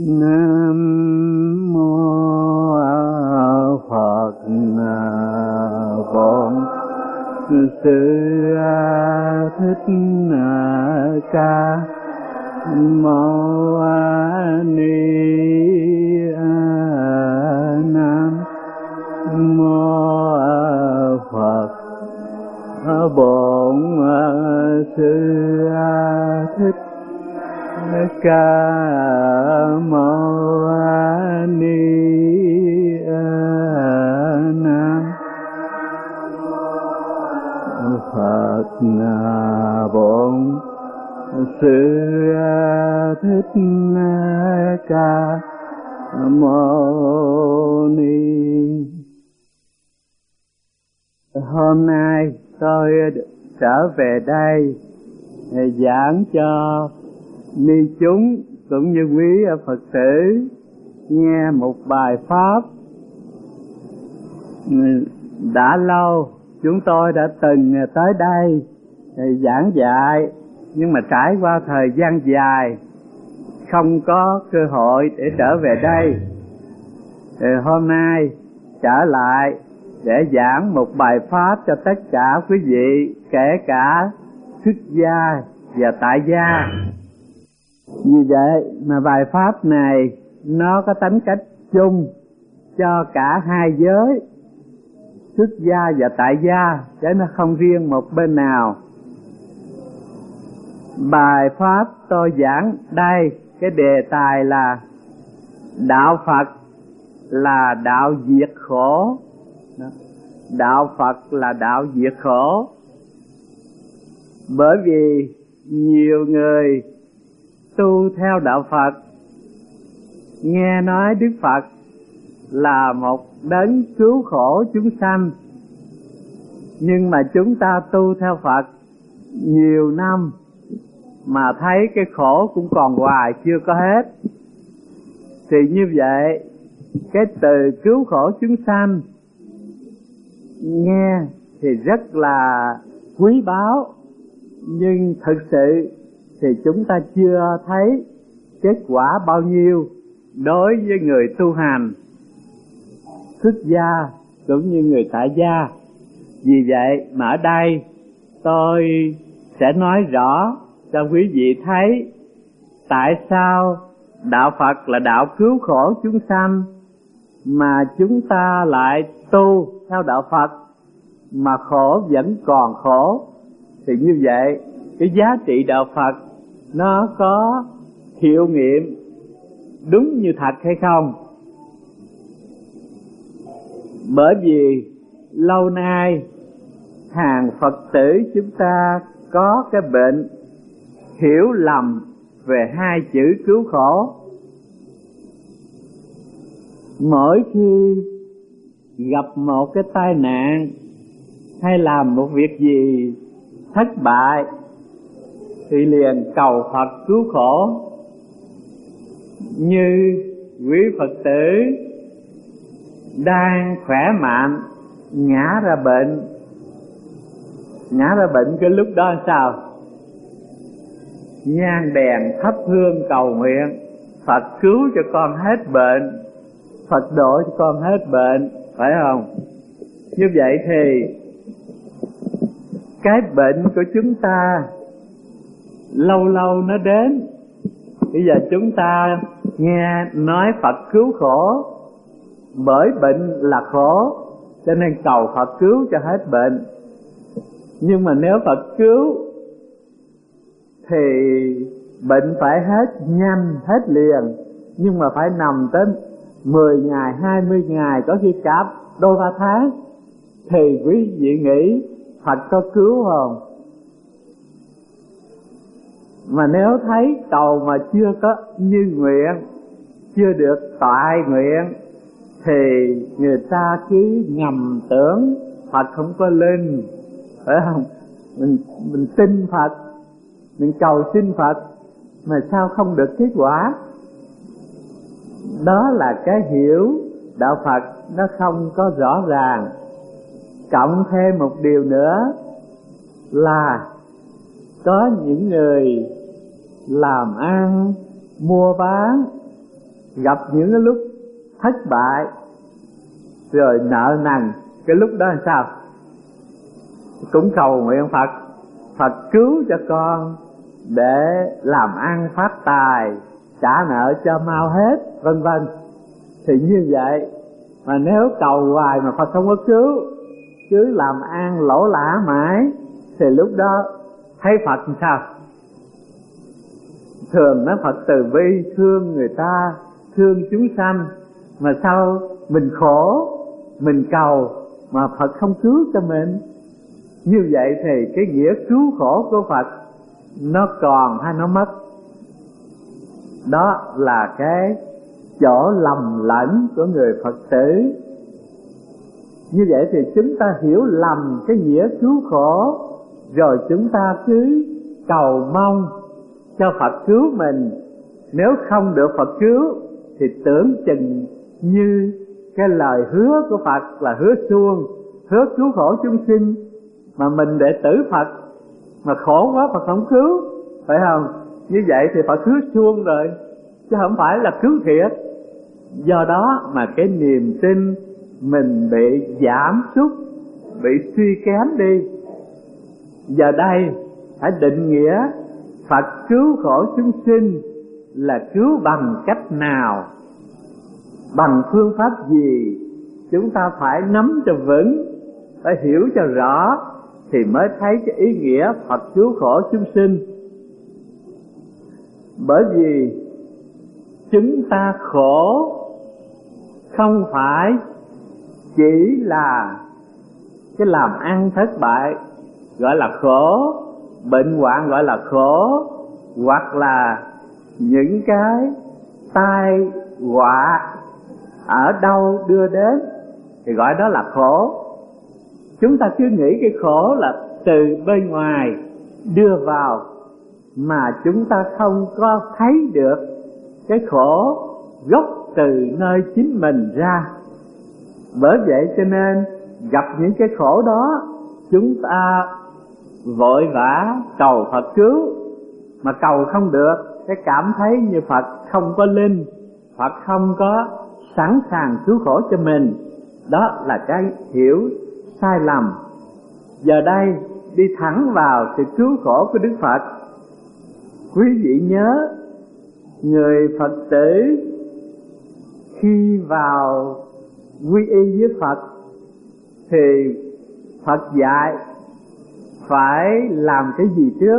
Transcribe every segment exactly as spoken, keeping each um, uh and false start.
Nam mô Phật Bổn Sư Thích Ca Mâu Ni Nam mô Phật Bổn Sư Thích Ca Mâu Ni Nam Phật Bổn Sư Thích Ca Mâu Ni. Hôm nay tôi trở về đây giảng cho ni chúng cũng như quý Phật tử nghe một bài pháp đã lâu chúng tôi đã từng tới đây giảng dạy, nhưng mà trải qua thời gian dài không có cơ hội để trở về đây. Thì hôm nay trở lại để giảng một bài pháp cho tất cả quý vị, kể cả xuất gia và tại gia. Vì vậy mà bài pháp này nó có tính cách chung cho cả hai giới, xuất gia và tại gia, chứ nó không riêng một bên nào. Bài pháp tôi giảng đây, cái đề tài là đạo Phật là đạo diệt khổ. Đạo Phật là đạo diệt khổ. Bởi vì nhiều người tu theo đạo Phật nghe nói Đức Phật là một đấng cứu khổ chúng sanh, nhưng mà chúng ta tu theo Phật nhiều năm mà thấy cái khổ cũng còn hoài chưa có hết. Thì như vậy cái từ cứu khổ chúng sanh nghe thì rất là quý báu, nhưng thực sự thì chúng ta chưa thấy kết quả bao nhiêu đối với người tu hành xuất gia cũng như người tại gia. Vì vậy mà ở đây tôi sẽ nói rõ cho quý vị thấy tại sao đạo Phật là đạo cứu khổ chúng sanh mà chúng ta lại tu theo đạo Phật mà khổ vẫn còn khổ. Thì như vậy cái giá trị đạo Phật nó có hiệu nghiệm đúng như thật hay không? Bởi vì lâu nay hàng Phật tử chúng ta có cái bệnh hiểu lầm về hai chữ cứu khổ. Mỗi khi gặp một cái tai nạn hay làm một việc gì thất bại thì liền cầu Phật cứu khổ. Như quý Phật tử đang khỏe mạnh ngã ra bệnh, ngã ra bệnh cái lúc đó sao? Nhang đèn thắp hương cầu nguyện, Phật cứu cho con hết bệnh, Phật độ cho con hết bệnh, phải không? Như vậy thì cái bệnh của chúng ta lâu lâu nó đến. Bây giờ chúng ta nghe nói Phật cứu khổ, bởi bệnh là khổ cho nên cầu Phật cứu cho hết bệnh. Nhưng mà nếu Phật cứu thì bệnh phải hết nhanh, hết liền, nhưng mà phải nằm tới mười ngày, hai mươi ngày, có khi cả đôi ba tháng. Thì quý vị nghĩ Phật có cứu không? Mà nếu thấy cầu mà chưa có như nguyện, chưa được toại nguyện, thì người ta cứ ngầm tưởng Phật không có linh, phải không? Mình, mình tin Phật, mình cầu xin Phật mà sao không được kết quả? Đó là cái hiểu đạo Phật nó không có rõ ràng. Cộng thêm một điều nữa là có những người làm ăn, mua bán gặp những cái lúc thất bại rồi nợ nần, cái lúc đó làm sao? Cũng cầu nguyện Phật, Phật cứu cho con để làm ăn phát tài, trả nợ cho mau hết, vân vân. Thì như vậy mà nếu cầu hoài mà Phật không có cứu, cứ làm ăn lỗ lã mãi, thì lúc đó thấy Phật làm sao? Thường nói Phật từ bi, thương người ta, thương chúng sanh, mà sao mình khổ, mình cầu mà Phật không cứu cho mình? Như vậy thì cái nghĩa cứu khổ của Phật nó còn hay nó mất? Đó là cái chỗ lầm lẫn của người Phật tử. Như vậy thì chúng ta hiểu lầm cái nghĩa cứu khổ, rồi chúng ta cứ cầu mong cho Phật cứu mình. Nếu không được Phật cứu thì tưởng chừng như cái lời hứa của Phật là hứa suông, hứa cứu khổ chúng sinh, mà mình đệ tử Phật mà khổ quá Phật không cứu, phải không? Như vậy thì Phật hứa suông rồi, chứ không phải là cứu thiệt. Do đó mà cái niềm tin mình bị giảm sút, bị suy kém đi. Giờ đây phải định nghĩa Phật cứu khổ chúng sinh là cứu bằng cách nào, bằng phương pháp gì, chúng ta phải nắm cho vững, phải hiểu cho rõ thì mới thấy cái ý nghĩa Phật cứu khổ chúng sinh. Bởi vì chúng ta khổ không phải chỉ là cái làm ăn thất bại gọi là khổ, bệnh hoạn gọi là khổ, hoặc là những cái tai họa ở đâu đưa đến thì gọi đó là khổ. Chúng ta cứ nghĩ cái khổ là từ bên ngoài đưa vào, mà chúng ta không có thấy được cái khổ gốc từ nơi chính mình ra. Bởi vậy cho nên gặp những cái khổ đó, chúng ta vội vã cầu Phật cứu, mà cầu không được, cái cảm thấy như Phật không có linh, Phật không có sẵn sàng cứu khổ cho mình. Đó là cái hiểu sai lầm. Giờ đây đi thẳng vào sự cứu khổ của Đức Phật. Quý vị nhớ, người Phật tử khi vào quy y với Phật thì Phật dạy phải làm cái gì trước?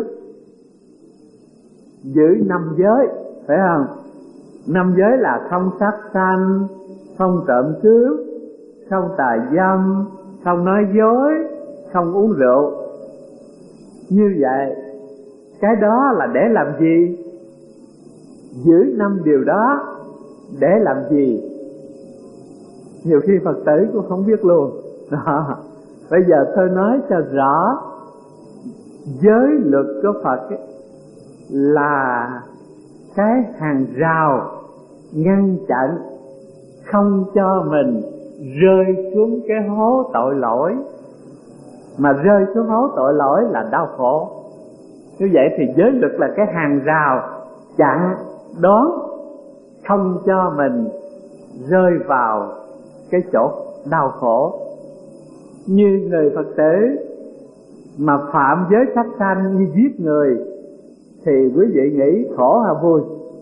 Giữ năm giới, phải không? Năm giới là không sát sanh, không trộm cướp, không tà dâm, không nói dối, không uống rượu. Như vậy, cái đó là để làm gì? Giữ năm điều đó để làm gì? Nhiều khi Phật tử cũng không biết luôn. Đó. Bây giờ tôi nói cho rõ, giới luật của Phật ấy là cái hàng rào ngăn chặn không cho mình rơi xuống cái hố tội lỗi. Mà rơi xuống hố tội lỗi là đau khổ. Như vậy thì giới luật là cái hàng rào chặn đón không cho mình rơi vào cái chỗ đau khổ. Như người Phật tử mà phạm giới sát sanh như giết người thì quý vị nghĩ khổ hay vui?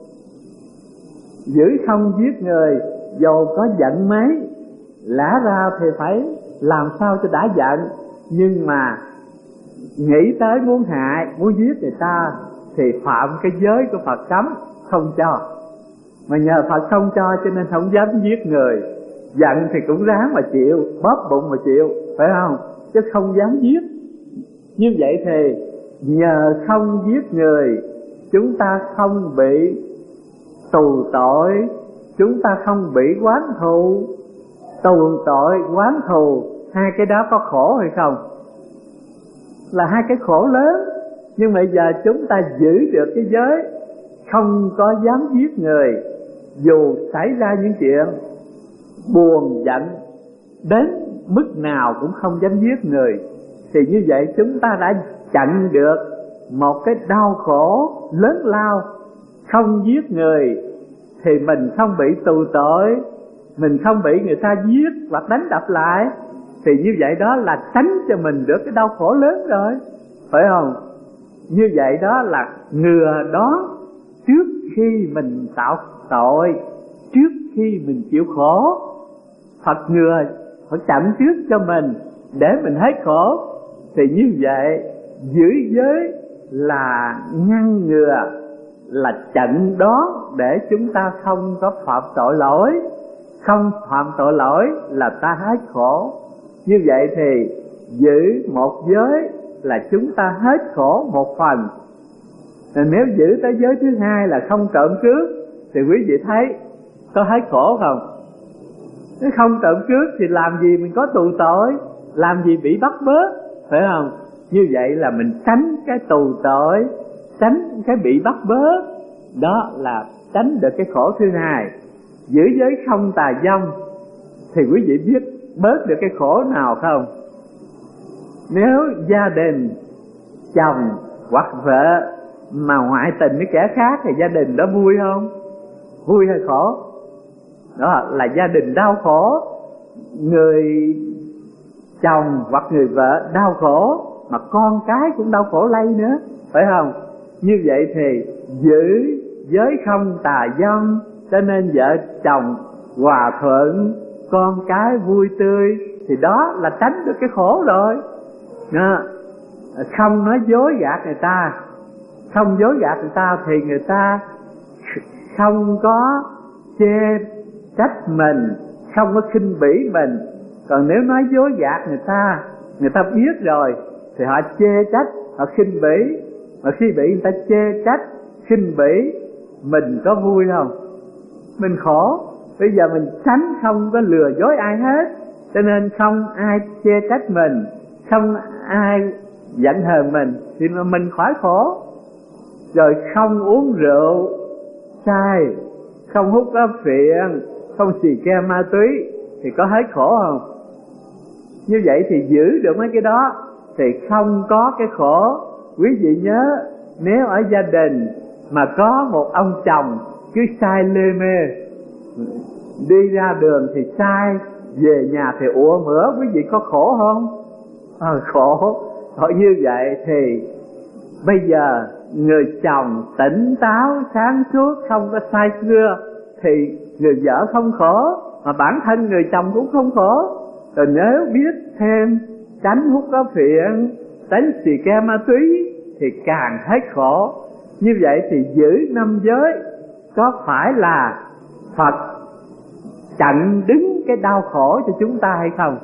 Giữ không giết người, dầu có giận mấy, lẽ ra thì phải làm sao cho đã giận, nhưng mà nghĩ tới muốn hại, muốn giết người ta thì phạm cái giới của Phật cấm, không cho. Mà nhờ Phật không cho cho nên không dám giết người. Giận thì cũng ráng mà chịu, bóp bụng mà chịu, phải không? Chứ không dám giết. Như vậy thì nhờ không giết người, chúng ta không bị tù tội, chúng ta không bị oán thù. Tù tội, oán thù, hai cái đó có khổ hay không? Là hai cái khổ lớn. Nhưng mà giờ chúng ta giữ được cái giới không có dám giết người, dù xảy ra những chuyện buồn giận đến mức nào cũng không dám giết người, thì như vậy chúng ta đã chặn được một cái đau khổ lớn lao. Không giết người thì mình không bị tù tội, mình không bị người ta giết hoặc đánh đập lại, thì như vậy đó là tránh cho mình được cái đau khổ lớn rồi, phải không? Như vậy đó là ngừa đó trước khi mình tạo tội, trước khi mình chịu khổ. Phật ngừa, Phật chặn trước cho mình để mình hết khổ. Thì như vậy giữ giới là ngăn ngừa, là chặn đó để chúng ta không có phạm tội lỗi. Không phạm tội lỗi là ta hết khổ. Như vậy thì giữ một giới là chúng ta hết khổ một phần. Nếu giữ tới giới thứ hai là không trộm cướp thì quý vị thấy có hết khổ không? Nếu không trộm cướp thì làm gì mình có tù tội, làm gì bị bắt bớ, phải không? Như vậy là mình tránh cái tù tội, tránh cái bị bắt bớ. Đó là tránh được cái khổ thứ hai. Giữ giới không tà dâm thì quý vị biết bớt được cái khổ nào không? Nếu gia đình chồng hoặc vợ mà ngoại tình với kẻ khác thì gia đình đó vui không? Vui hay khổ? Đó là gia đình đau khổ. Người chồng hoặc người vợ đau khổ, mà con cái cũng đau khổ lây nữa, phải không? Như vậy thì giữ giới không tà dâm, cho nên vợ chồng hòa thuận, con cái vui tươi, thì đó là tránh được cái khổ rồi. Đó. Không nói dối gạt người ta, không dối gạt người ta thì người ta không có chê trách mình, không có khinh bỉ mình. Còn nếu nói dối gạt người ta, người ta biết rồi thì họ chê trách, họ khinh bỉ. Mà khi bị người ta chê trách, khinh bỉ, mình có vui không? Mình khổ. Bây giờ mình tránh không có lừa dối ai hết, cho nên không ai chê trách mình, không ai giận hờn mình, thì mình khỏi khổ. Rồi không uống rượu sai, không hút áp phiện, không xì ke ma túy, thì có hết khổ không? Như vậy thì giữ được mấy cái đó thì không có cái khổ. Quý vị nhớ, nếu ở gia đình mà có một ông chồng cứ say lê mê, đi ra đường thì sai, về nhà thì ủa mửa, quý vị có khổ không? À, khổ. Thôi như vậy thì bây giờ người chồng tỉnh táo, sáng suốt, không có say xưa, thì người vợ không khổ, mà bản thân người chồng cũng không khổ. Rồi nếu biết thêm tránh hút áp phiện, tránh xì ke ma túy thì càng hết khổ. Như vậy thì giữ năm giới có phải là Phật chặn đứng cái đau khổ cho chúng ta hay không?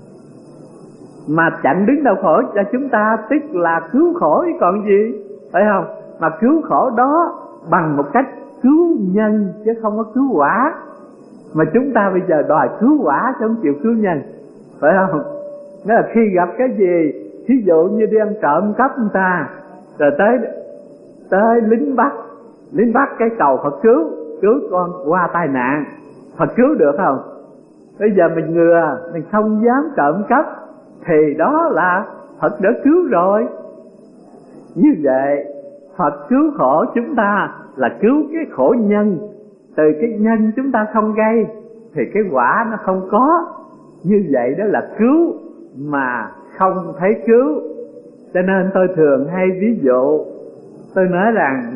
Mà chặn đứng đau khổ cho chúng ta tức là cứu khổ chứ còn gì, phải không? Mà cứu khổ đó bằng một cách cứu nhân chứ không có cứu quả. Mà chúng ta bây giờ đòi cứu quả chứ không chịu cứu nhân, phải không? Nghĩa là khi gặp cái gì, thí dụ như đi ăn trộm cắp người ta, rồi tới tới lính bắt, lính bắt cái cầu Phật cứu, cứu con qua tai nạn, Phật cứu được không? Bây giờ mình ngừa, mình không dám trộm cắp, thì đó là Phật đã cứu rồi. Như vậy Phật cứu khổ chúng ta là cứu cái khổ nhân. Từ cái nhân chúng ta không gây thì cái quả nó không có. Như vậy đó là cứu mà không thấy cứu. Cho nên tôi thường hay ví dụ, tôi nói rằng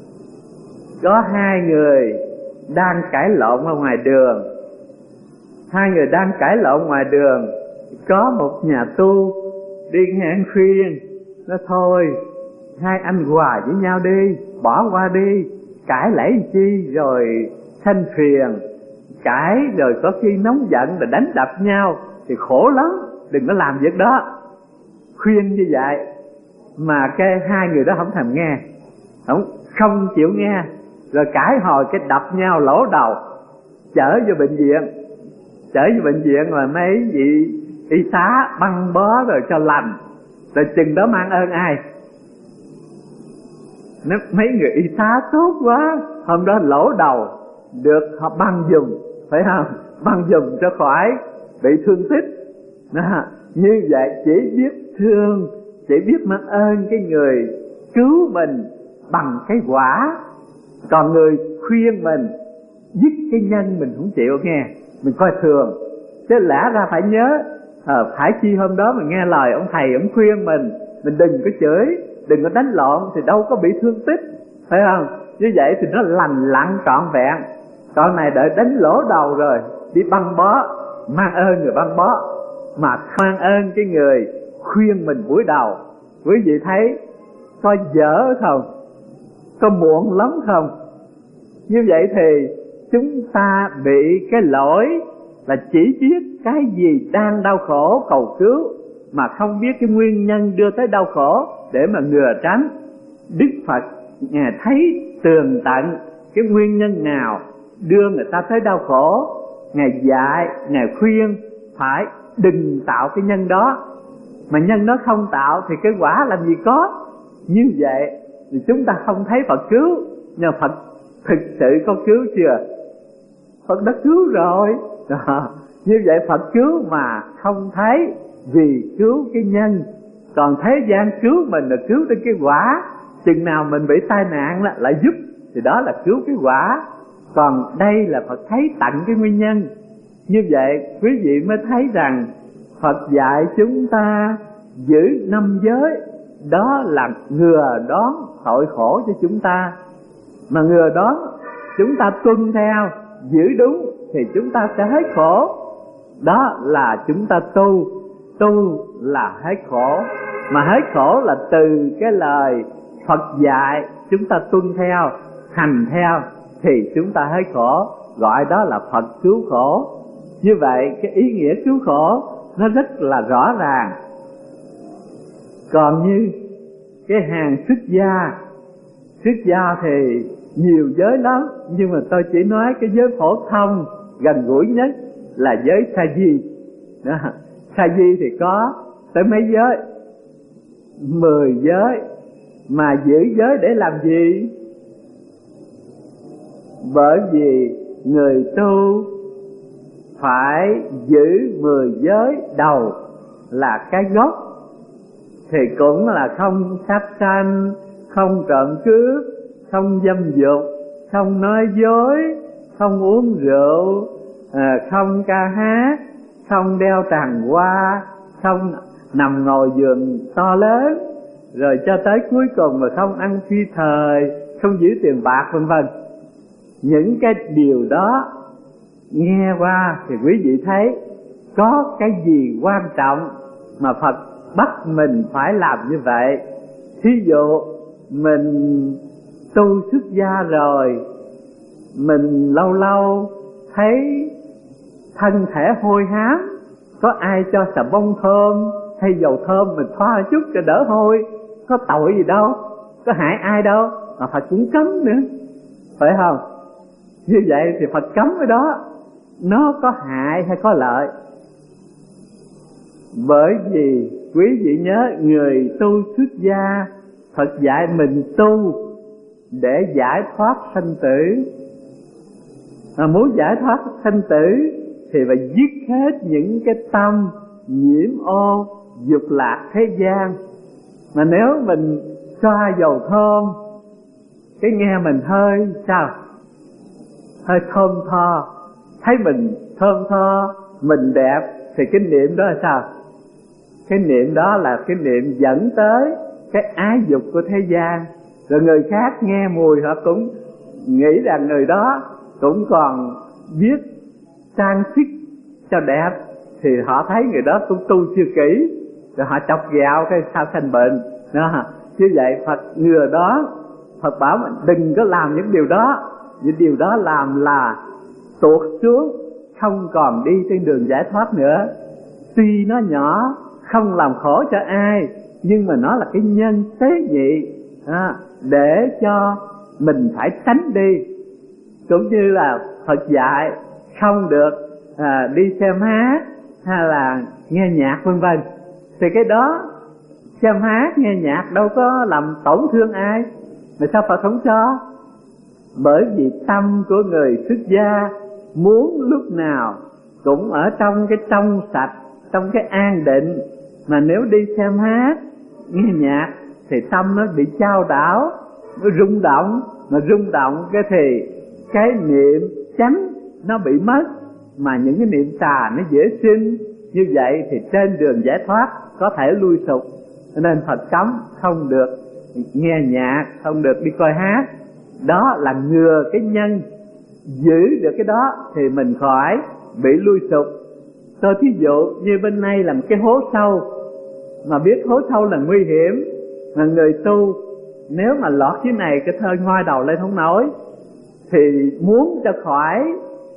có hai người đang cãi lộn ở ngoài đường. Hai người đang cãi lộn ngoài đường, có một nhà tu đi ngang khuyên, nói thôi hai anh hòa với nhau đi, bỏ qua đi, cãi lẫy chi rồi sanh phiền, cãi rồi có khi nóng giận rồi đánh đập nhau thì khổ lắm, đừng có làm việc đó. Khuyên như vậy mà cái hai người đó không thèm nghe, không không chịu nghe, rồi cãi hồi cái đập nhau lỗ đầu, chở vô bệnh viện. Chở vô bệnh viện là mấy vị y tá băng bó rồi cho lành, rồi chừng đó mang ơn ai? Nếu mấy người y tá tốt quá, hôm đó lỗ đầu được họ băng dùng, phải không? Băng dùng cho khỏi bị thương tích. Đó, như vậy chỉ biết thương, chỉ biết mang ơn cái người cứu mình bằng cái quả. Còn người khuyên mình dứt cái nhân mình không chịu nghe, mình coi thường. Chứ lẽ ra phải nhớ à, phải chi hôm đó mình nghe lời ông thầy ông khuyên mình, mình đừng có chửi, đừng có đánh lộn thì đâu có bị thương tích, phải không? Như vậy thì nó lành lặn trọn vẹn. Còn này đợi đánh lỗ đầu rồi đi băng bó, mang ơn người băng bó mà mang ơn cái người khuyên mình buổi đầu. Quý vị thấy có dở không? Có muộn lắm không? Như vậy thì chúng ta bị cái lỗi là chỉ biết cái gì đang đau khổ cầu cứu, mà không biết cái nguyên nhân đưa tới đau khổ để mà ngừa tránh. Đức Phật Ngài thấy tường tận cái nguyên nhân nào đưa người ta tới đau khổ, Ngài dạy, Ngài khuyên phải đừng tạo cái nhân đó. Mà nhân đó không tạo thì cái quả làm gì có. Như vậy thì chúng ta không thấy Phật cứu. Nhưng Phật thực sự có cứu chưa? Phật đã cứu rồi đó. Như vậy Phật cứu mà không thấy, vì cứu cái nhân. Còn thế gian cứu mình là cứu tới cái quả. Chừng nào mình bị tai nạn là lại giúp, thì đó là cứu cái quả. Còn đây là Phật thấy tận cái nguyên nhân. Như vậy quý vị mới thấy rằng Phật dạy chúng ta giữ năm giới, đó là ngừa đón tội khổ cho chúng ta. Mà ngừa đón chúng ta tuân theo, giữ đúng thì chúng ta sẽ hết khổ. Đó là chúng ta tu. Tu là hết khổ. Mà hết khổ là từ cái lời Phật dạy chúng ta tuân theo, hành theo thì chúng ta hết khổ. Gọi đó là Phật cứu khổ. Như vậy cái ý nghĩa cứu khổ nó rất là rõ ràng. Còn như cái hàng xuất gia, xuất gia thì nhiều giới lắm, nhưng mà tôi chỉ nói cái giới phổ thông gần gũi nhất là giới sa di. Đó. Sa di thì có tới mấy giới? Mười giới. Mà giữ giới để làm gì? Bởi vì người tu phải giữ mười giới đầu là cái gốc. Thì cũng là không sát sanh, không trộm cướp, không dâm dục, không nói dối, không uống rượu, à, không ca hát, không đeo tràng hoa, không nằm ngồi giường to lớn, rồi cho tới cuối cùng là không ăn phi thời, không giữ tiền bạc vân vân. Những cái điều đó nghe qua thì quý vị thấy có cái gì quan trọng mà Phật bắt mình phải làm như vậy. Thí dụ mình tu xuất gia rồi, mình lâu lâu thấy thân thể hôi hám, có ai cho xà bông thơm hay dầu thơm mình thoa chút cho đỡ hôi, có tội gì đâu, có hại ai đâu, mà Phật cũng cấm nữa, phải không? Như vậy thì Phật cấm cái đó, nó có hại hay có lợi? Bởi vì quý vị nhớ, người tu xuất gia, Phật dạy mình tu để giải thoát sanh tử. Mà muốn giải thoát sanh tử thì phải dứt hết những cái tâm nhiễm ô dục lạc thế gian. Mà nếu mình xoa dầu thơm, cái nghe mình hơi sao? Hơi thơm tho, thấy mình thơm tho, mình đẹp, thì cái niệm đó là sao? Cái niệm đó là cái niệm dẫn tới cái ái dục của thế gian. Rồi người khác nghe mùi họ cũng nghĩ rằng người đó cũng còn biết trang sức cho đẹp, thì họ thấy người đó tu tu chưa kỹ, rồi họ chọc ghẹo cái sao thành bệnh đó. Như vậy Phật ngừa đó, Phật bảo mình đừng có làm những điều đó. Những điều đó làm là tuột xuống, không còn đi trên đường giải thoát nữa. Tuy nó nhỏ, không làm khổ cho ai, nhưng mà nó là cái nhân tế nhị à, để cho mình phải tránh đi. Cũng như là Phật dạy không được à, đi xem hát hay là nghe nhạc vân vân. Thì cái đó xem hát nghe nhạc đâu có làm tổn thương ai, mà sao Phật không cho? Bởi vì tâm của người xuất gia muốn lúc nào cũng ở trong cái trong sạch, trong cái an định. Mà nếu đi xem hát nghe nhạc thì tâm nó bị chao đảo, nó rung động. Mà rung động cái thì cái niệm chánh nó bị mất, mà những cái niệm xà nó dễ sinh, như vậy thì trên đường giải thoát có thể lui sụp. Cho nên Phật cấm không được nghe nhạc, không được đi coi hát. Đó là ngừa cái nhân, giữ được cái đó thì mình khỏi bị lui sụp. Tôi thí dụ như bên này là một cái hố sâu, mà biết hố sâu là nguy hiểm, mà người tu nếu mà lọt dưới này cái thơ ngoi đầu lên không nổi, thì muốn cho khỏi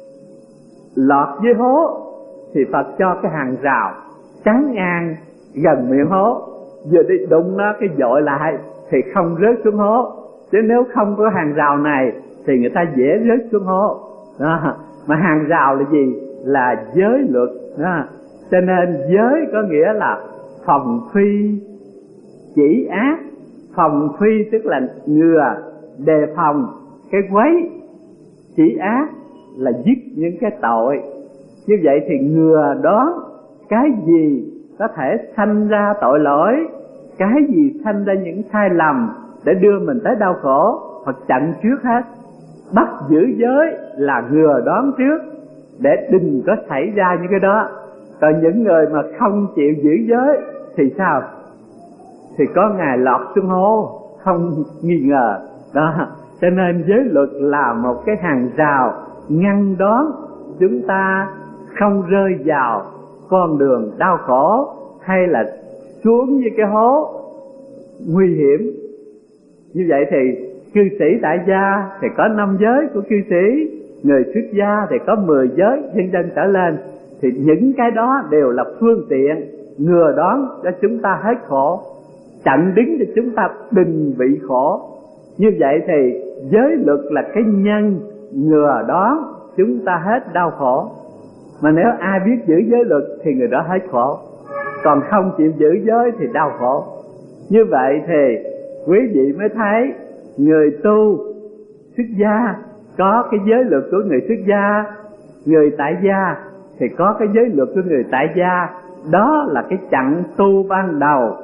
lọt dưới hố thì Phật cho cái hàng rào chắn ngang gần miệng hố, vừa đi đụng nó cái dội lại thì không rớt xuống hố. Chứ nếu không có hàng rào này thì người ta dễ rớt xuống hố đó. Mà hàng rào là gì? Là giới luật đó. Cho nên giới có nghĩa là phòng phi chỉ ác. Phòng phi tức là ngừa, đề phòng cái quấy. Chỉ ác là giết những cái tội. Như vậy thì ngừa đó cái gì có thể sanh ra tội lỗi, cái gì sanh ra những sai lầm để đưa mình tới đau khổ, Phật chặn trước hết. Bắt giữ giới là ngừa đón trước để đừng có xảy ra những cái đó. Còn những người mà không chịu giữ giới thì sao? Thì có ngày lọt xuống hố không nghi ngờ đó. Cho nên giới luật là một cái hàng rào ngăn đón chúng ta không rơi vào con đường đau khổ hay là xuống như cái hố nguy hiểm. Như vậy thì cư sĩ tại gia thì có năm giới của cư sĩ, người xuất gia thì có mười giới, nhân dân trở lên. Thì những cái đó đều là phương tiện ngừa đón cho chúng ta hết khổ, chặn đứng cho chúng ta đừng bị khổ. Như vậy thì giới luật là cái nhân ngừa đón chúng ta hết đau khổ. Mà nếu ai biết giữ giới luật thì người đó hết khổ, còn không chịu giữ giới thì đau khổ. Như vậy thì quý vị mới thấy người tu xuất gia có cái giới luật của người xuất gia, người tại gia thì có cái giới luật của người tại gia. Đó là cái chặng tu ban đầu.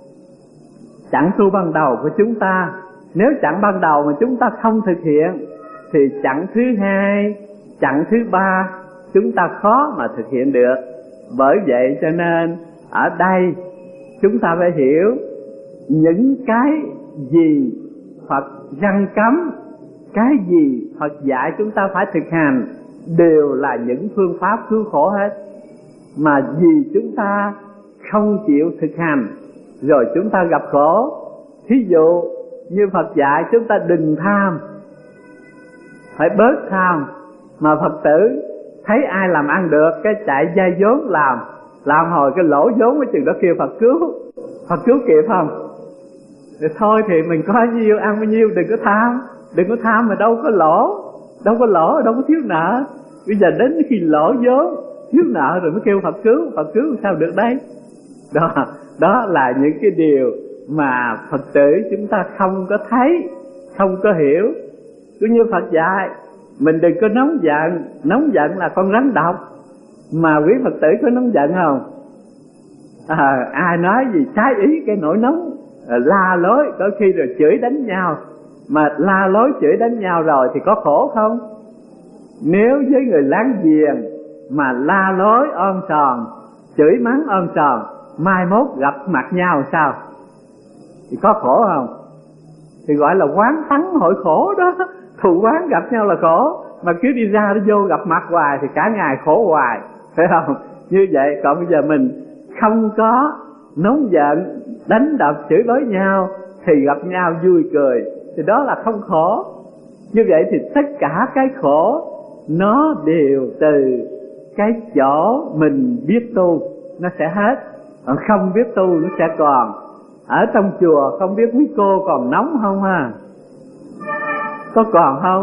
Chặng tu ban đầu của chúng ta, nếu chặng ban đầu mà chúng ta không thực hiện thì chặng thứ hai, chặng thứ ba chúng ta khó mà thực hiện được. Bởi vậy cho nên ở đây chúng ta phải hiểu những cái gì Phật răn cấm, cái gì Phật dạy chúng ta phải thực hành đều là những phương pháp cứu khổ hết. Mà vì chúng ta không chịu thực hành rồi chúng ta gặp khổ. Thí dụ như Phật dạy chúng ta đừng tham, phải bớt tham. Mà Phật tử thấy ai làm ăn được cái chạy vay vốn làm, làm hồi cái lỗ vốn cái chừng đó kêu Phật cứu. Phật cứu kịp không? Thì thôi thì mình có nhiêu ăn bao nhiêu, đừng có tham. Đừng có tham mà đâu có lỗ, đâu có lỗ, đâu có thiếu nợ. Bây giờ đến khi lỗ vốn, thiếu nợ rồi mới kêu Phật cứu. Phật cứu sao được đấy? Đó, đó là những cái điều mà Phật tử chúng ta không có thấy, không có hiểu. Cứ như Phật dạy mình đừng có nóng giận. Nóng giận là con rắn độc. Mà quý Phật tử có nóng giận không? À, ai nói gì trái ý cái nỗi nóng, à, la lối, có khi rồi chửi đánh nhau. Mà la lối chửi đánh nhau rồi thì có khổ không? Nếu với người láng giềng mà la lối om sòm, chửi mắng om sòm, mai mốt gặp mặt nhau sao? Thì có khổ không? Thì gọi là oán thắng hội khổ đó. Thù oán gặp nhau là khổ, mà cứ đi ra đi vô gặp mặt hoài thì cả ngày khổ hoài, phải không? Như vậy còn bây giờ mình không có nóng giận, đánh đập, chửi bới nhau thì gặp nhau vui cười, thì đó là không khổ. Như vậy thì tất cả cái khổ nó đều từ cái chỗ mình biết tu nó sẽ hết, còn không biết tu nó sẽ còn. Ở trong chùa không biết quý cô còn nóng không ha? Có còn không?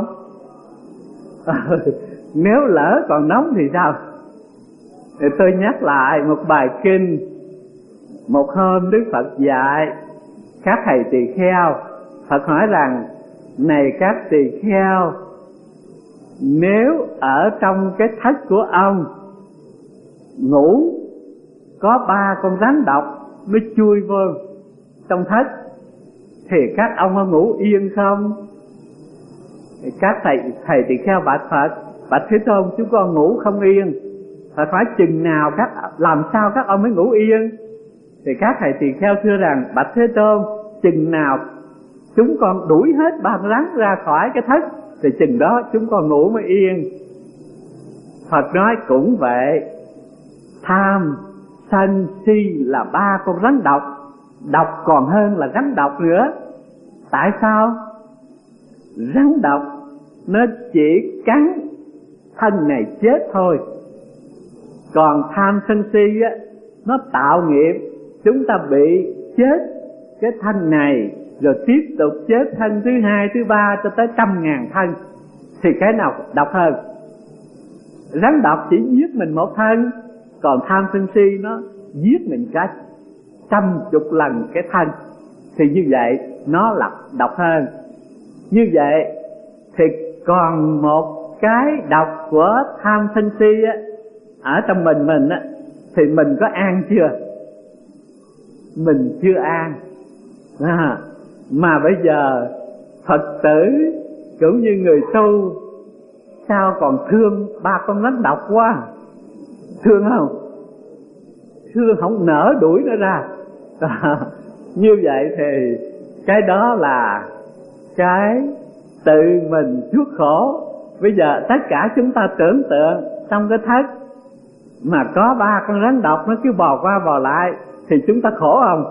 Nếu lỡ còn nóng thì sao? Thì tôi nhắc lại một bài kinh. Một hôm Đức Phật dạy các thầy tỳ kheo. Phật hỏi rằng: này các tỳ kheo, nếu ở trong cái thất của ông ngủ có ba con rắn độc nó chui vô trong thất thì các ông có ngủ yên không? Thì các thầy thầy tỳ kheo bạch Phật: Bạch Thế Tôn, chúng con ngủ không yên, phải phải chừng nào các làm sao các ông mới ngủ yên? Thì các thầy tỳ kheo thưa rằng, Bạch Thế Tôn, chừng nào chúng con đuổi hết ba con rắn ra khỏi cái thất thì chừng đó chúng con ngủ mới yên. Phật nói cũng vậy, tham sân si là ba con rắn độc, độc còn hơn là rắn độc nữa. Tại sao? Rắn độc nó chỉ cắn thân này chết thôi, còn tham sân si á, nó tạo nghiệp chúng ta bị chết cái thân này, rồi tiếp tục chết thân thứ hai, thứ ba cho tới trăm ngàn thân. Thì cái nào độc hơn? Rắn độc chỉ giết mình một thân, còn tham sân si nó giết mình cả trăm chục lần cái thân. Thì như vậy nó là độc hơn. Như vậy thì còn một cái độc của tham sân si á, ở trong mình mình á, thì mình có an chưa? Mình chưa an à, mà bây giờ Phật tử cũng như người tu sao còn thương ba con rắn độc quá? Thương không? Thương không nỡ đuổi nó ra à, như vậy thì cái đó là cái tự mình chuốc khổ. Bây giờ tất cả chúng ta tưởng tượng trong cái thất mà có ba con rắn độc nó cứ bò qua bò lại thì chúng ta khổ không?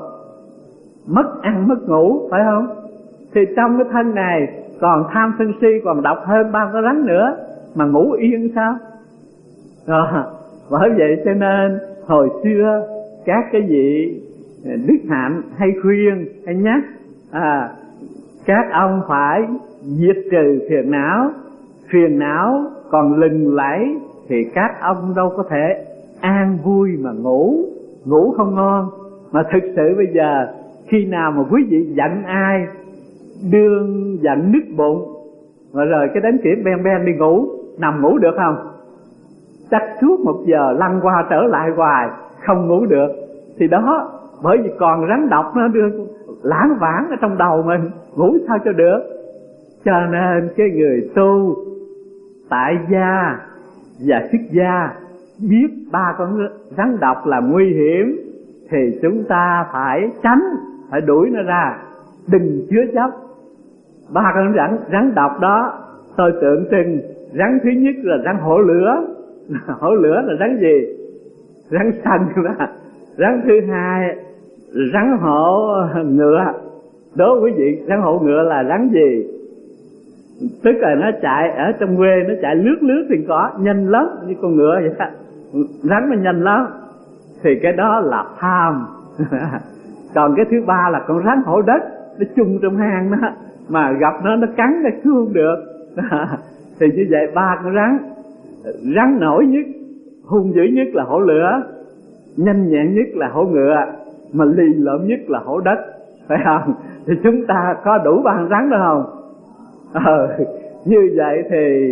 Mất ăn mất ngủ phải không? Thì trong cái thân này còn tham sân si còn độc hơn ba con rắn nữa, mà ngủ yên sao? Rồi, bởi vậy cho nên hồi xưa các cái vị đức hạnh hay khuyên hay nhắc à, các ông phải diệt trừ phiền não. Phiền não còn lừng lẫy thì các ông đâu có thể an vui mà ngủ, ngủ không ngon. Mà thực sự bây giờ khi nào mà quý vị giận ai, đương giận nứt bụng, mà rồi cái đến kiểm ben ben đi ngủ, nằm ngủ được không? Chắc suốt một giờ lăn qua trở lại hoài không ngủ được. Thì đó, bởi vì còn rắn độc nó đưa lãng vãng ở trong đầu mình, ngủ sao cho được. Cho nên cái người tu tại gia và xuất gia biết ba con rắn độc là nguy hiểm thì chúng ta phải tránh, phải đuổi nó ra, đừng chứa chấp. Ba con rắn, rắn độc đó tôi tượng trưng rắn thứ nhất là rắn hổ lửa. Hổ lửa là rắn gì? Rắn sân đó. Rắn thứ hai rắn hổ ngựa. Đố quý vị, rắn hổ ngựa là rắn gì? Tức là nó chạy ở trong quê, nó chạy lướt lướt thì có, nhanh lắm như con ngựa vậy đó. Rắn nó nhanh lắm. Thì cái đó là tham. Còn cái thứ ba là con rắn hổ đất, nó chung trong hang đó, mà gặp nó nó cắn nó cứu không được. Thì như vậy ba con rắn, rắn nổi nhất, hung dữ nhất là hổ lửa, nhanh nhẹn nhất là hổ ngựa, mà lì lợm nhất là hổ đất, phải không? Thì chúng ta có đủ ba con rắn đó không? Ờ, như vậy thì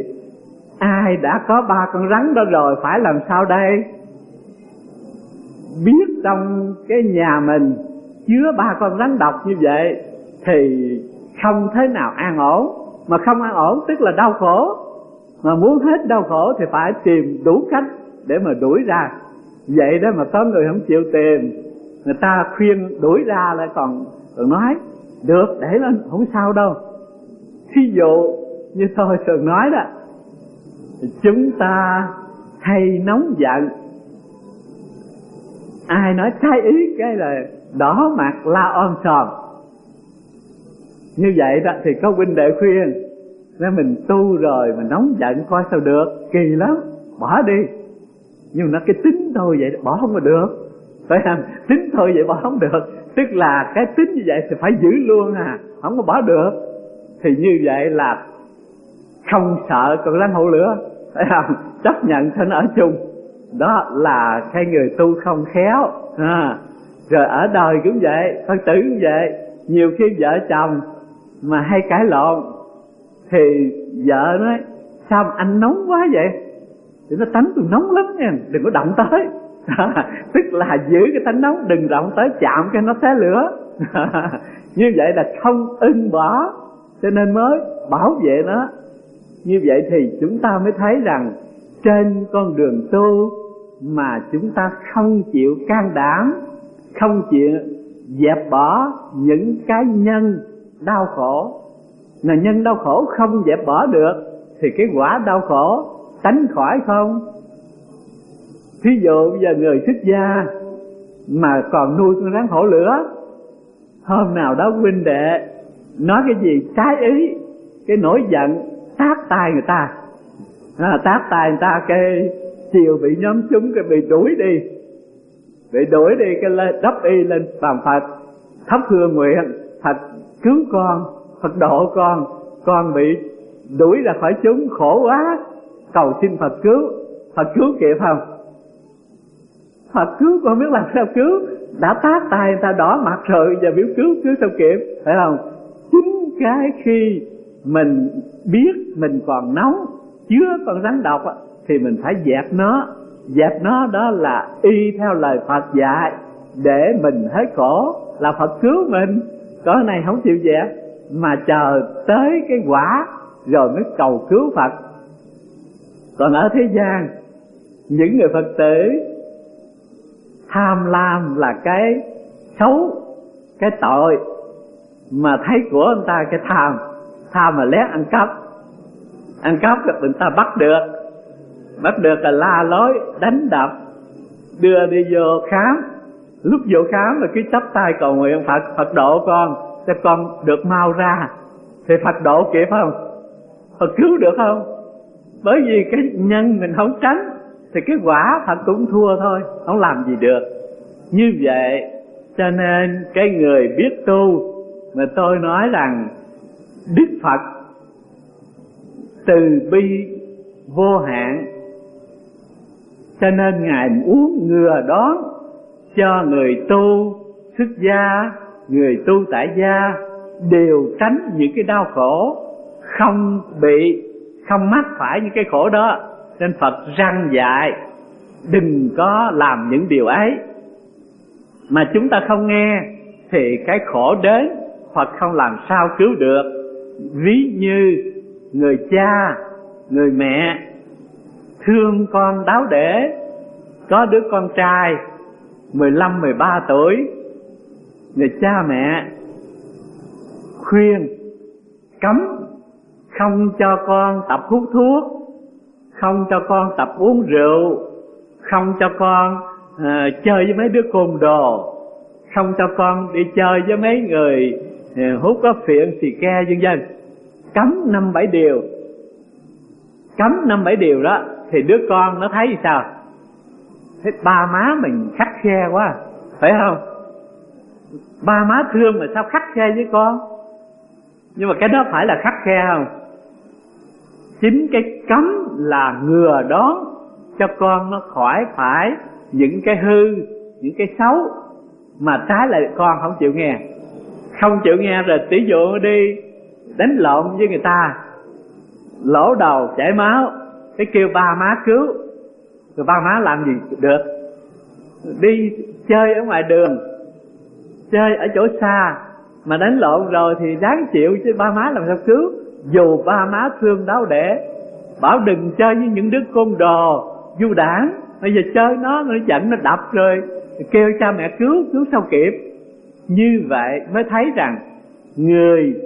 ai đã có ba con rắn đó rồi phải làm sao đây? Biết trong cái nhà mình chứa ba con rắn độc như vậy thì không thế nào an ổn. Mà không an ổn tức là đau khổ. Mà muốn hết đau khổ thì phải tìm đủ cách để mà đuổi ra. Vậy đó mà có người không chịu tìm, người ta khuyên đuổi ra lại còn, còn nói được để lên không sao đâu. Thí dụ như tôi thường nói đó, chúng ta hay nóng giận, ai nói trái ý cái là đỏ mặt la om sòm. Như vậy đó thì có huynh đệ khuyên, nên mình tu rồi mình nóng giận coi sao được, kỳ lắm, bỏ đi. Nhưng nó cái tính thôi vậy bỏ không có được, phải không? Tính thôi vậy bỏ không được, tức là cái tính như vậy thì phải giữ luôn à, không có bỏ được. Thì như vậy là không sợ còn rắn hổ lửa, phải không? Chấp nhận cho nó ở chung. Đó là cái người tu không khéo à. Rồi ở đời cũng vậy, Phật tử cũng vậy. Nhiều khi vợ chồng mà hay cãi lộn thì vợ nói sao mà anh nóng quá vậy? Thì nó tánh tôi nóng lắm nha, đừng có động tới. Tức là giữ cái tánh nóng, đừng động tới, chạm cái nó xé lửa. Như vậy là không ưng bỏ, cho nên mới bảo vệ nó. Như vậy thì chúng ta mới thấy rằng trên con đường tu mà chúng ta không chịu can đảm, không chịu dẹp bỏ những cái nhân đau khổ, là nhân đau khổ không dẹp bỏ được thì cái quả đau khổ tránh khỏi không? Thí dụ bây giờ người xuất gia mà còn nuôi con rắn hổ lửa, hôm nào đó huynh đệ nói cái gì trái ý, cái nổi giận tát tay người ta, à, tát tay người ta cái chiều bị nhóm chúng cái bị đuổi đi, bị đuổi đi cái lên đắp y lên bàn Phật thắp hương nguyện: Phật cứu con, Phật độ con, con bị đuổi ra khỏi chúng khổ quá, cầu xin Phật cứu. Phật cứu kịp không? Phật cứu con biết làm sao cứu, đã tát tay người ta đỏ mặt rồi, giờ biểu cứu cứu sao kịp, phải không? Chính cái khi mình biết mình còn nóng chứa con rắn độc thì mình phải dẹp nó. Dẹp nó đó là y theo lời Phật dạy để mình hết khổ, là Phật cứu mình. Có này không chịu dẹp mà chờ tới cái quả rồi mới cầu cứu Phật. Còn ở thế gian, những người Phật tử tham lam là cái xấu, cái tội, mà thấy của người ta cái tham, tham mà lén ăn cắp, ăn cắp là người ta bắt được, bắt được là la lối đánh đập, đưa đi vô khám. Lúc vô khám là cứ chắp tay cầu nguyện: Phật, Phật độ con cho con được mau ra. Thì Phật độ kịp không? Phật cứu được không? Bởi vì cái nhân mình không tránh thì cái quả Phật cũng thua thôi, không làm gì được. Như vậy cho nên cái người biết tu, mà tôi nói rằng Đức Phật từ bi vô hạn, cho nên Ngài muốn ngừa đón cho người tu xuất gia, người tu tại gia đều tránh những cái đau khổ, không bị, không mắc phải những cái khổ đó. Nên Phật răn dạy đừng có làm những điều ấy. Mà chúng ta không nghe thì cái khổ đến Phật không làm sao cứu được. Ví như người cha, người mẹ thương con đáo để, có đứa con trai mười lăm, mười ba tuổi, người cha mẹ khuyên cấm không cho con tập hút thuốc, không cho con tập uống rượu, không cho con uh, chơi với mấy đứa côn đồ, không cho con đi chơi với mấy người uh, hút có phiện, xì ke vân vân. Cấm năm bảy điều, cấm năm bảy điều đó thì đứa con nó thấy sao? Thấy ba má mình khắt khe quá, phải không? Ba má thương mà sao khắt khe với con? Nhưng mà cái đó phải là khắt khe không? Chính cái cấm là ngừa đón cho con nó khỏi phải những cái hư, những cái xấu, mà trái lại con không chịu nghe. Không chịu nghe rồi tỷ dụ đi đánh lộn với người ta, lỗ đầu chảy máu, cái kêu ba má cứu, rồi ba má làm gì được? Đi chơi ở ngoài đường, chơi ở chỗ xa mà đánh lộn rồi thì ráng chịu chứ ba má làm sao cứu. Dù ba má thương đáo để, bảo đừng chơi với những đứa côn đồ du đảng, bây giờ chơi nó nó giận nó đập rồi kêu cha mẹ cứu, cứu sao kịp. Như vậy mới thấy rằng người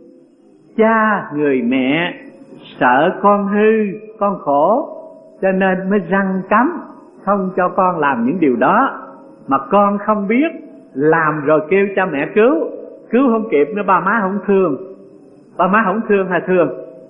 cha, người mẹ sợ con hư, con khổ, cho nên mới răn cấm không cho con làm những điều đó. Mà con không biết, làm rồi kêu cha mẹ cứu, cứu không kịp nữa ba má không thương. Ba má không thương hay thương?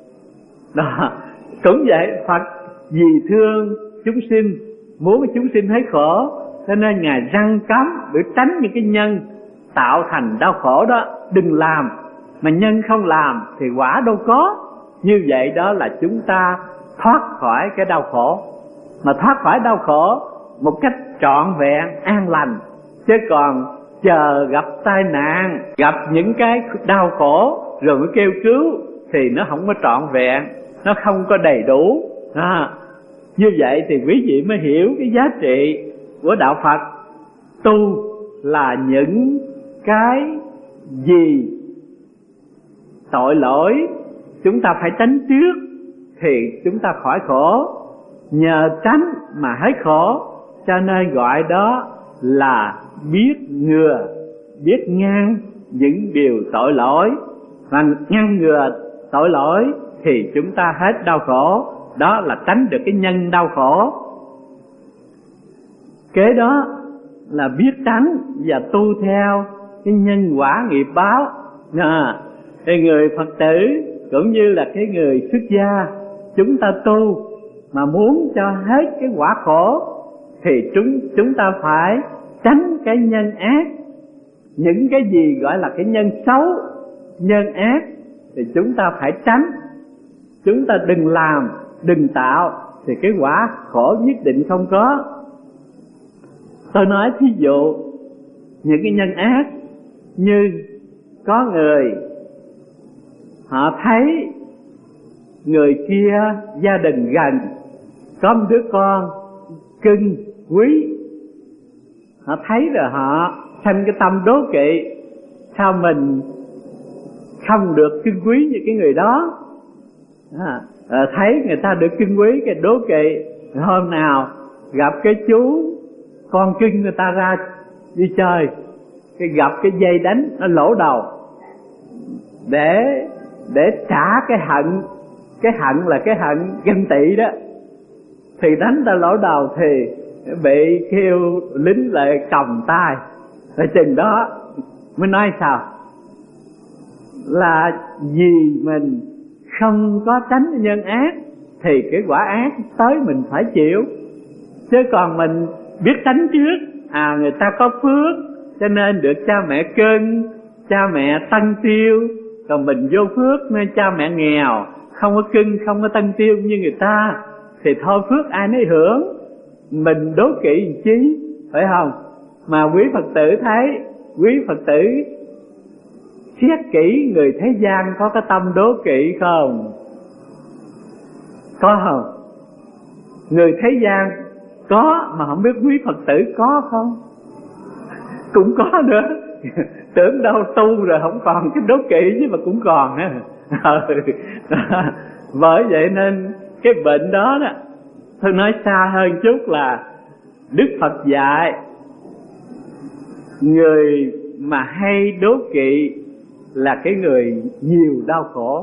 Đó, cũng vậy, Phật vì thương chúng sinh, muốn chúng sinh hết khổ, cho nên Ngài răn cấm để tránh những cái nhân tạo thành đau khổ đó, đừng làm. Mà nhân không làm thì quả đâu có. Như vậy đó là chúng ta thoát khỏi cái đau khổ. Mà thoát khỏi đau khổ một cách trọn vẹn, an lành. Chứ còn chờ gặp tai nạn, gặp những cái đau khổ rồi mới kêu cứu thì nó không có trọn vẹn, nó không có đầy đủ. À, như vậy thì quý vị mới hiểu cái giá trị của đạo Phật. Tu là những cái gì tội lỗi chúng ta phải tránh trước, thì chúng ta khỏi khổ, nhờ tránh mà hết khổ. Cho nên gọi đó là biết ngừa, biết ngăn những điều tội lỗi. Và ngăn ngừa tội lỗi thì chúng ta hết đau khổ. Đó là tránh được cái nhân đau khổ. Kế đó là biết tránh và tu theo cái nhân quả nghiệp báo. À, cái người Phật tử cũng như là cái người xuất gia, chúng ta tu mà muốn cho hết cái quả khổ thì chúng chúng ta phải tránh cái nhân ác. Những cái gì gọi là cái nhân xấu, nhân ác thì chúng ta phải tránh. Chúng ta đừng làm, đừng tạo thì cái quả khổ nhất định không có. Tôi nói thí dụ những cái nhân ác, như có người họ thấy người kia gia đình gần có một đứa con cưng quý, họ thấy rồi họ sanh cái tâm đố kỵ, sao mình không được cưng quý như cái người đó. À, à, thấy người ta được cưng quý cái đố kỵ. Hôm nào gặp cái chú con cưng người ta ra đi chơi, cái gặp cái dây đánh nó lỗ đầu, để để trả cái hận. Cái hận là cái hận ganh tị đó, thì đánh ta lỗ đầu thì bị kêu lính lại cầm tay. Rồi chừng đó mới nói sao, là vì mình không có tránh nhân ác thì cái quả ác tới mình phải chịu. Chứ còn mình biết tránh trước, à người ta có phước cho nên được cha mẹ cưng, cha mẹ tân tiêu, còn mình vô phước nên cha mẹ nghèo, không có cưng, không có tân tiêu như người ta, thì thôi phước ai nấy hưởng, mình đố kỵ làm chí, phải không? Mà quý Phật tử thấy, quý Phật tử xét kỹ người thế gian có cái tâm đố kỵ không? Có không? Người thế gian có mà không biết quý Phật tử có không? Cũng có nữa. Tưởng đâu tu rồi không còn cái đố kỵ chứ mà cũng còn á. Bởi vậy nên cái bệnh đó đó, tôi nói xa hơn chút là Đức Phật dạy người mà hay đố kỵ là cái người nhiều đau khổ.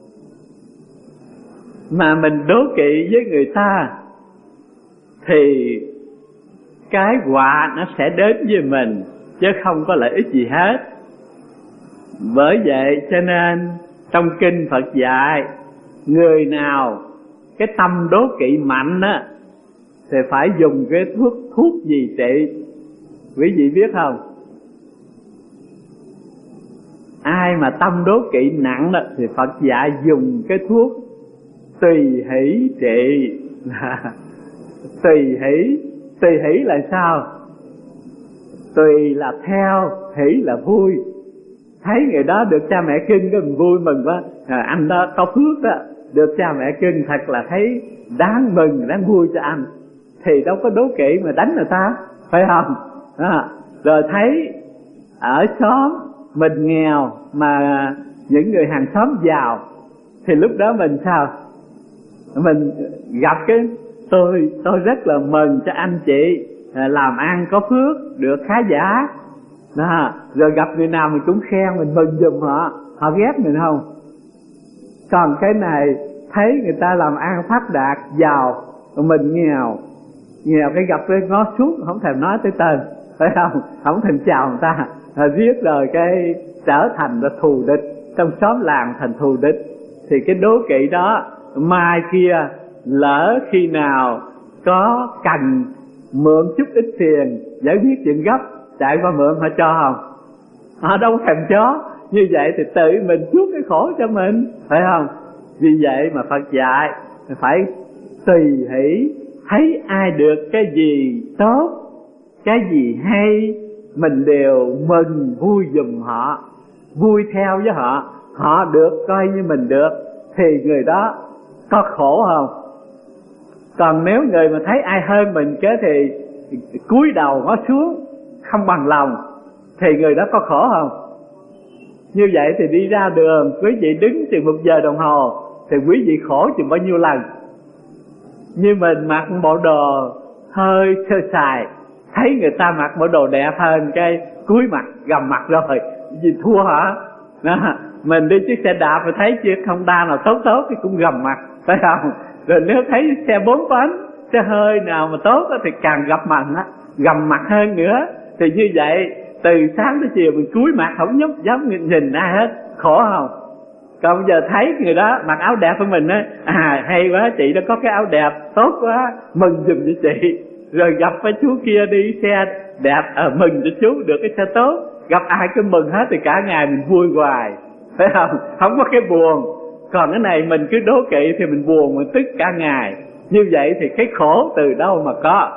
Mà mình đố kỵ với người ta thì cái họa nó sẽ đến với mình, chứ không có lợi ích gì hết. Bởi vậy cho nên trong kinh Phật dạy, người nào cái tâm đố kỵ mạnh á thì phải dùng cái thuốc thuốc gì trị. Quý vị biết không? Ai mà tâm đố kỵ nặng đó thì Phật dạy dùng cái thuốc tùy hỷ trị. Tùy hỷ, tùy hỷ là sao? Tùy là theo, hỷ là vui. Thấy người đó được cha mẹ cưng cái mình vui mừng quá, à, anh đó có phước đó, được cha mẹ cưng thật là thấy đáng mừng, đáng vui cho anh, thì đâu có đố kỵ mà đánh người ta, phải không? À, rồi thấy ở xóm mình nghèo mà những người hàng xóm giàu, thì lúc đó mình sao? Mình gặp cái tôi tôi rất là mừng cho anh chị làm ăn có phước, được khá giả. Đó, rồi gặp người nào mình cũng khen, mình mừng giùm họ, họ ghét mình không? Còn cái này thấy người ta làm ăn phát đạt, giàu, mình nghèo, nghèo cái gặp cái ngó xuống không thèm nói tới tên, phải không? Không thèm chào người ta, rồi riết rồi cái trở thành là thù địch, trong xóm làng thành thù địch. Thì cái đố kỵ đó mai kia lỡ khi nào có cần mượn chút ít tiền giải quyết chuyện gấp, chạy qua mượn họ cho không? Họ đâu thèm cho. Như vậy thì tự mình chuốc cái khổ cho mình, phải không? Vì vậy mà Phật dạy phải tùy hỷ, thấy ai được cái gì tốt, cái gì hay, mình đều mừng vui giùm họ, vui theo với họ. Họ được coi như mình được thì người đó có khổ không? Còn nếu người mà thấy ai hơn mình cái thì cúi đầu ngó xuống, không bằng lòng, thì người đó có khổ không? Như vậy thì đi ra đường, quý vị đứng chừng một giờ đồng hồ, thì quý vị khổ chừng bao nhiêu lần. Như mình mặc bộ đồ hơi sơ sài, thấy người ta mặc bộ đồ đẹp hơn, cái cúi mặt gầm mặt rồi, gì thua hả? Đó. Mình đi chiếc xe đạp mà thấy chiếc Honda nào tốt tốt thì cũng gầm mặt, phải không? Rồi nếu thấy xe bốn bánh, xe hơi nào mà tốt thì càng gặp mặt á, gầm mặt hơn nữa. Thì như vậy từ sáng tới chiều mình cúi mặt không nhúc dám nhìn ai hết, khổ không? Còn bây giờ thấy người đó mặc áo đẹp của mình á, à hay quá, chị đó có cái áo đẹp tốt quá, mừng giùm cho chị. Rồi gặp cái chú kia đi xe đẹp, à, mừng cho chú được cái xe tốt. Gặp ai cứ mừng hết thì cả ngày mình vui hoài, phải không? Không có cái buồn. Còn cái này mình cứ đố kỵ thì mình buồn, mình tức cả ngày. Như vậy thì cái khổ từ đâu mà có?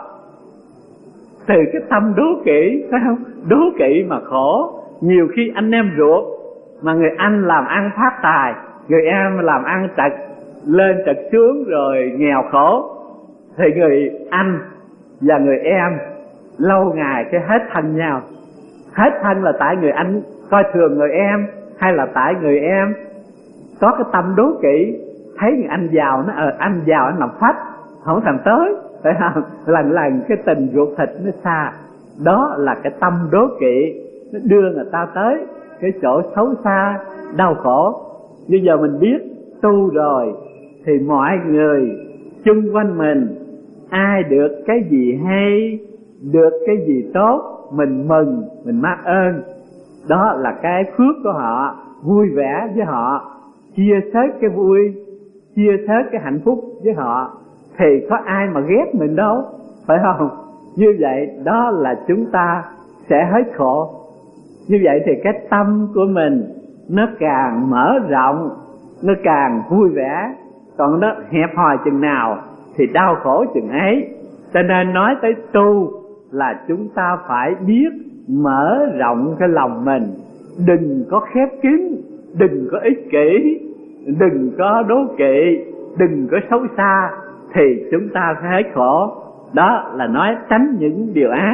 Từ cái tâm đố kỵ, phải không? Đố kỵ mà khổ. Nhiều khi anh em ruột mà người anh làm ăn phát tài, người em làm ăn trật lên trật xuống rồi nghèo khổ, thì người anh và người em lâu ngày cái hết thân nhau. Hết thân là tại người anh coi thường người em, hay là tại người em có cái tâm đố kỵ, thấy người anh giàu, nó ờ anh giàu anh làm phách không thèm tới, phải không? Lần lần cái tình ruột thịt nó xa. Đó là cái tâm đố kỵ, nó đưa người ta tới cái chỗ xấu xa, đau khổ. Bây giờ mình biết tu rồi thì mọi người chung quanh mình ai được cái gì hay, được cái gì tốt, mình mừng, mình mang ơn. Đó là cái phước của họ, vui vẻ với họ, chia sẻ cái vui, chia sẻ cái hạnh phúc với họ. Thì có ai mà ghét mình đâu, phải không? Như vậy đó là chúng ta sẽ hết khổ. Như vậy thì cái tâm của mình nó càng mở rộng, nó càng vui vẻ. Còn nó hẹp hòi chừng nào thì đau khổ chừng ấy. Cho nên nói tới tu là chúng ta phải biết mở rộng cái lòng mình. Đừng có khép kín, đừng có ích kỷ, đừng có đố kỵ, đừng có xấu xa, thì chúng ta sẽ hết khổ. Đó là nói tránh những điều ác.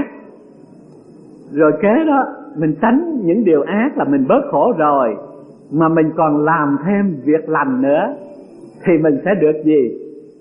Rồi kế đó, mình tránh những điều ác là mình bớt khổ rồi, mà mình còn làm thêm việc lành nữa thì mình sẽ được gì?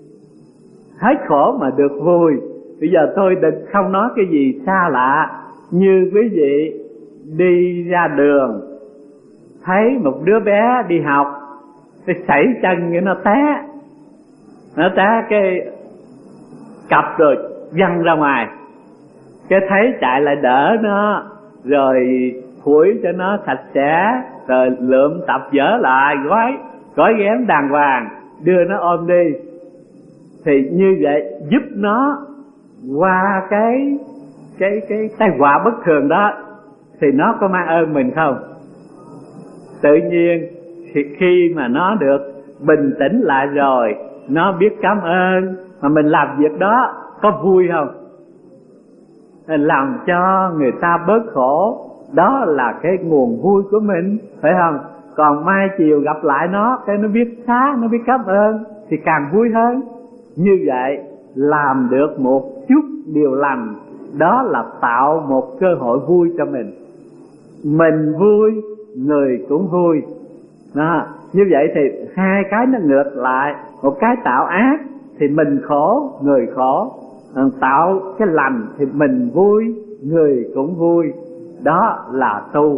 Hết khổ mà được vui. Bây giờ tôi đừng không nói cái gì xa lạ. Như quý vị đi ra đường, thấy một đứa bé đi học, cái sảy chân cái nó té, nó té cái cặp rồi văng ra ngoài, cái thấy chạy lại đỡ nó, rồi phủi cho nó sạch sẽ, rồi lượm tập dỡ lại, gói gói ghém đàng hoàng, đưa nó ôm đi. Thì như vậy giúp nó qua cái cái cái tai họa bất thường đó, thì nó có mang ơn mình không? Tự nhiên thì khi mà nó được bình tĩnh lại rồi, nó biết cảm ơn, mà mình làm việc đó có vui không? Mình làm cho người ta bớt khổ, đó là cái nguồn vui của mình, phải không? Còn mai chiều gặp lại nó, cái nó biết xá, nó biết cảm ơn thì càng vui hơn. Như vậy làm được một chút điều lành, đó là tạo một cơ hội vui cho mình. Mình vui, người cũng vui. Đó. Như vậy thì hai cái nó ngược lại. Một cái tạo ác thì mình khổ, người khổ. Tạo cái lành thì mình vui, người cũng vui. Đó là tu.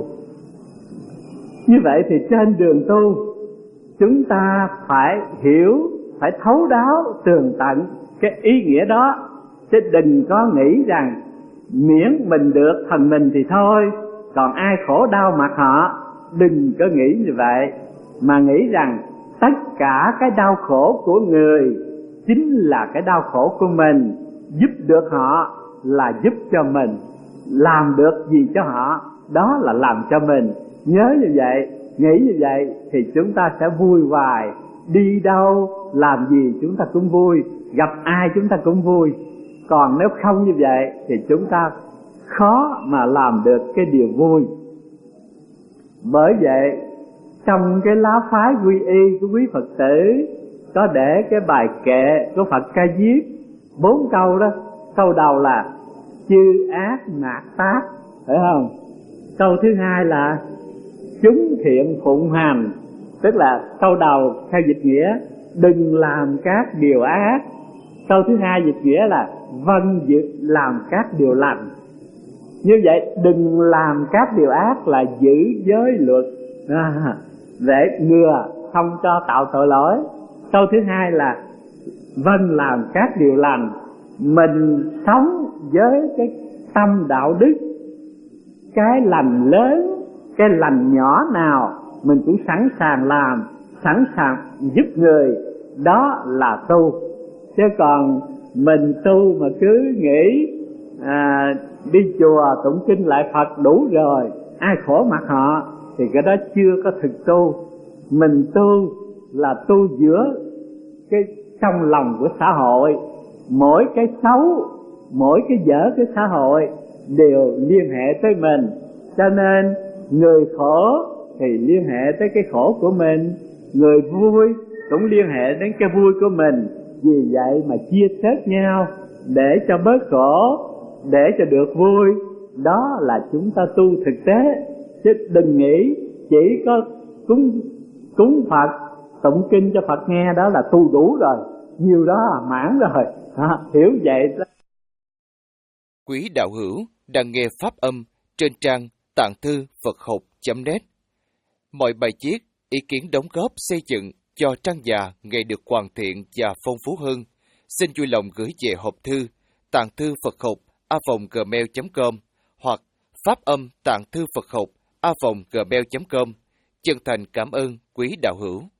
Như vậy thì trên đường tu, chúng ta phải hiểu, phải thấu đáo tường tận cái ý nghĩa đó. Chứ đừng có nghĩ rằng miễn mình được phần mình thì thôi, còn ai khổ đau mặc họ. Đừng có nghĩ như vậy, mà nghĩ rằng tất cả cái đau khổ của người chính là cái đau khổ của mình. Giúp được họ là giúp cho mình, làm được gì cho họ đó là làm cho mình. Nhớ như vậy, nghĩ như vậy thì chúng ta sẽ vui hoài. Đi đâu làm gì chúng ta cũng vui, gặp ai chúng ta cũng vui. Còn nếu không như vậy thì chúng ta khó mà làm được cái điều vui. Bởi vậy trong cái lá phái quy y của quý Phật tử có để cái bài kệ của Phật Ca Diếp bốn câu đó. Câu đầu là chư ác mạt tác, phải không? Câu thứ hai là chúng thiện phụng hành, Tức là câu đầu theo dịch nghĩa đừng làm các điều ác. Câu thứ hai dịch nghĩa là vâng giữ làm các điều lành. Như vậy đừng làm các điều ác là giữ giới luật à, để ngừa không cho tạo tội lỗi. Câu thứ hai là vâng làm các điều lành, mình sống với cái tâm đạo đức, cái lành lớn, cái lành nhỏ nào mình cũng sẵn sàng làm, sẵn sàng giúp người, đó là tu. Chứ còn mình tu mà cứ nghĩ à, đi chùa tụng kinh lại Phật đủ rồi, ai khổ mặt họ, thì cái đó chưa có thực tu. Mình tu là tu giữa cái trong lòng của xã hội. Mỗi cái xấu, mỗi cái dở của xã hội đều liên hệ tới mình. Cho nên người khổ thì liên hệ tới cái khổ của mình, người vui cũng liên hệ đến cái vui của mình. Vì vậy mà chia sớt nhau để cho bớt khổ, để cho được vui. Đó là chúng ta tu thực tế. Chứ đừng nghĩ chỉ có cúng, cúng Phật, tụng kinh cho Phật nghe đó là tu đủ rồi, nhiều đó là mãn rồi à, hiểu vậy đó. Quý đạo hữu đang nghe pháp âm trên trang tạng thư Phật học chấm net. Mọi bài viết, ý kiến đóng góp xây dựng cho trang già ngày được hoàn thiện và phong phú hơn, xin vui lòng gửi về hộp thư tạng thư Phật học a vòng gmail chấm com hoặc pháp âm tạng thư Phật học a vòng gmail chấm com. Chân thành cảm ơn quý đạo hữu.